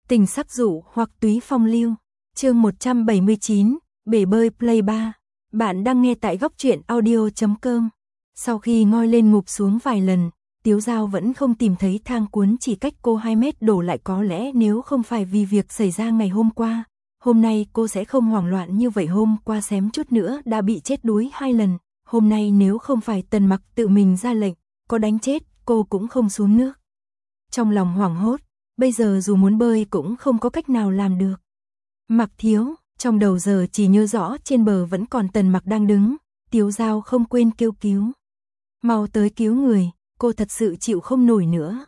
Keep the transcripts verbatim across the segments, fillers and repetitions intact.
Tình sắc dụ hoặc túy phong lưu. Chương một trăm bảy mươi chín, bể bơi Play ba. Bạn đang nghe tại góc truyện audio chấm com. Sau khi ngoi lên ngụp xuống vài lần, Tiếu Dao vẫn không tìm thấy thang cuốn chỉ cách cô hai mét đổ lại, có lẽ nếu không phải vì việc xảy ra ngày hôm qua, hôm nay cô sẽ không hoảng loạn như vậy. Hôm qua xém chút nữa đã bị chết đuối hai lần, hôm nay nếu không phải Tần Mặc tự mình ra lệnh, có đánh chết cô cũng không xuống nước. Trong lòng hoảng hốt, bây giờ dù muốn bơi cũng không có cách nào làm được. Mặc Thiếu, trong đầu giờ chỉ nhớ rõ trên bờ vẫn còn Tần Mặc đang đứng, Tiếu Dao không quên kêu cứu. Mau tới cứu người, cô thật sự chịu không nổi nữa.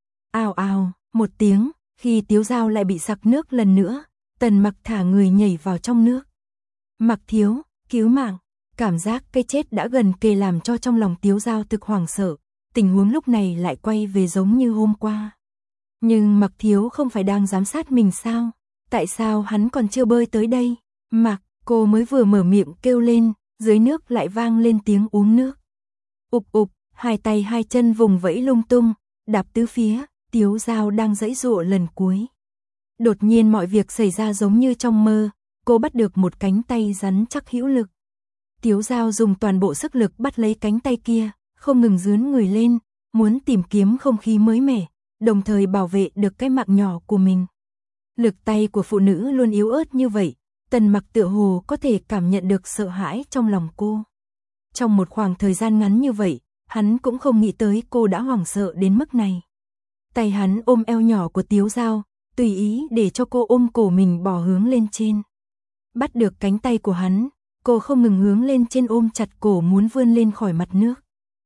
Ào ào, một tiếng, khi Tiếu Dao lại bị sặc nước lần nữa, Tần Mặc thả người nhảy vào trong nước. Mặc Thiếu, cứu mạng, cảm giác cái chết đã gần kề làm cho trong lòng Tiếu Dao thực hoảng sợ, tình huống lúc này lại quay về giống như hôm qua. Nhưng Mặc Thiếu không phải đang giám sát mình sao? Tại sao hắn còn chưa bơi tới đây? Mặc, cô mới vừa mở miệng kêu lên, dưới nước lại vang lên tiếng uống nước. Ục ục, hai tay hai chân vùng vẫy lung tung, đạp tứ phía, Tiếu Dao đang giãy giụa lần cuối. Đột nhiên mọi việc xảy ra giống như trong mơ, cô bắt được một cánh tay rắn chắc hữu lực. Tiếu Dao dùng toàn bộ sức lực bắt lấy cánh tay kia, không ngừng dướn người lên, muốn tìm kiếm không khí mới mẻ, đồng thời bảo vệ được cái mạng nhỏ của mình. Lực tay của phụ nữ luôn yếu ớt như vậy, Tần Mặc tựa hồ có thể cảm nhận được sợ hãi trong lòng cô. Trong một khoảng thời gian ngắn như vậy, hắn cũng không nghĩ tới cô đã hoảng sợ đến mức này. Tay hắn ôm eo nhỏ của Tiếu Dao, tùy ý để cho cô ôm cổ mình bò hướng lên trên. Bắt được cánh tay của hắn, cô không ngừng hướng lên trên ôm chặt cổ muốn vươn lên khỏi mặt nước.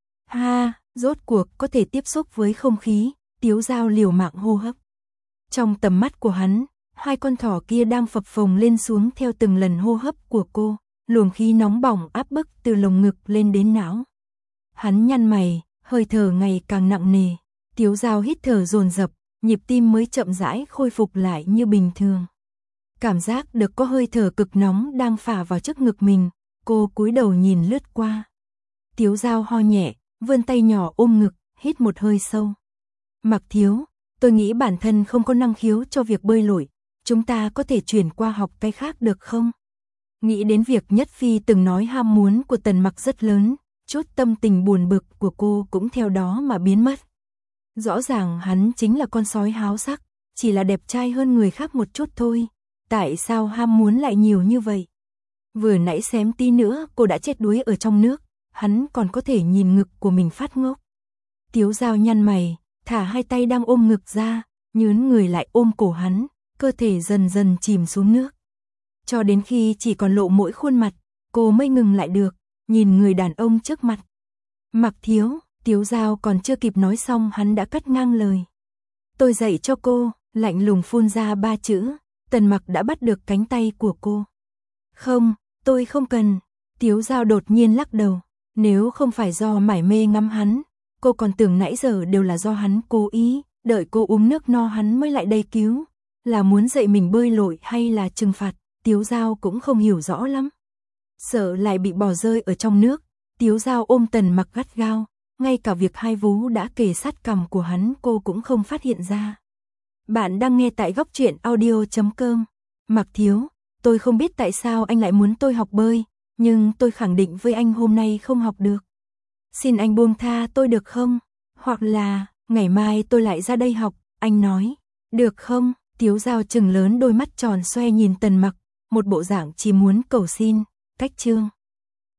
Ha, rốt cuộc có thể tiếp xúc với không khí, Tiếu Dao liều mạng hô hấp. Trong tầm mắt của hắn, hai con thỏ kia đang phập phồng lên xuống theo từng lần hô hấp của cô, luồng khí nóng bỏng áp bức từ lồng ngực lên đến não. Hắn nhăn mày, hơi thở ngày càng nặng nề, Tiếu Dao hít thở dồn dập, nhịp tim mới chậm rãi khôi phục lại như bình thường. Cảm giác được có hơi thở cực nóng đang phả vào trước ngực mình, cô cúi đầu nhìn lướt qua. Tiếu Dao ho nhẹ, vươn tay nhỏ ôm ngực, hít một hơi sâu. Mặc Thiếu, tôi nghĩ bản thân không có năng khiếu cho việc bơi lội, chúng ta có thể chuyển qua học cái khác được không? Nghĩ đến việc Nhất Phi từng nói ham muốn của Tần Mặc rất lớn, chút tâm tình buồn bực của cô cũng theo đó mà biến mất. Rõ ràng hắn chính là con sói háo sắc, chỉ là đẹp trai hơn người khác một chút thôi, tại sao ham muốn lại nhiều như vậy? Vừa nãy xém tí nữa cô đã chết đuối ở trong nước, hắn còn có thể nhìn ngực của mình phát ngốc. Tiếu Dao nhăn mày, thả hai tay đang ôm ngực ra, nhướn người lại ôm cổ hắn, cơ thể dần dần chìm xuống nước. Cho đến khi chỉ còn lộ mỗi khuôn mặt, cô mới ngừng lại được, nhìn người đàn ông trước mặt. Mặc Thiếu, Tiếu Dao còn chưa kịp nói xong hắn đã cắt ngang lời. Tôi dạy cho cô, lạnh lùng phun ra ba chữ, Tần Mặc đã bắt được cánh tay của cô. Không, tôi không cần, Tiếu Dao đột nhiên lắc đầu, nếu không phải do mải mê ngắm hắn, cô còn tưởng nãy giờ đều là do hắn cố ý, đợi cô uống nước no hắn mới lại đây cứu, là muốn dạy mình bơi lội hay là trừng phạt, Tiếu Dao cũng không hiểu rõ lắm. Sợ lại bị bỏ rơi ở trong nước, Tiếu Dao ôm Tần Mặc gắt gao, ngay cả việc hai vú đã kề sát cằm của hắn cô cũng không phát hiện ra. Bạn đang nghe tại góc truyện audio chấm com. Mặc Thiếu, tôi không biết tại sao anh lại muốn tôi học bơi, nhưng tôi khẳng định với anh hôm nay không học được. Xin anh buông tha tôi được không? Hoặc là, ngày mai tôi lại ra đây học, anh nói. Được không? Tiếu Dao trừng lớn đôi mắt tròn xoe nhìn Tần Mặc, một bộ dạng chỉ muốn cầu xin. Cách chương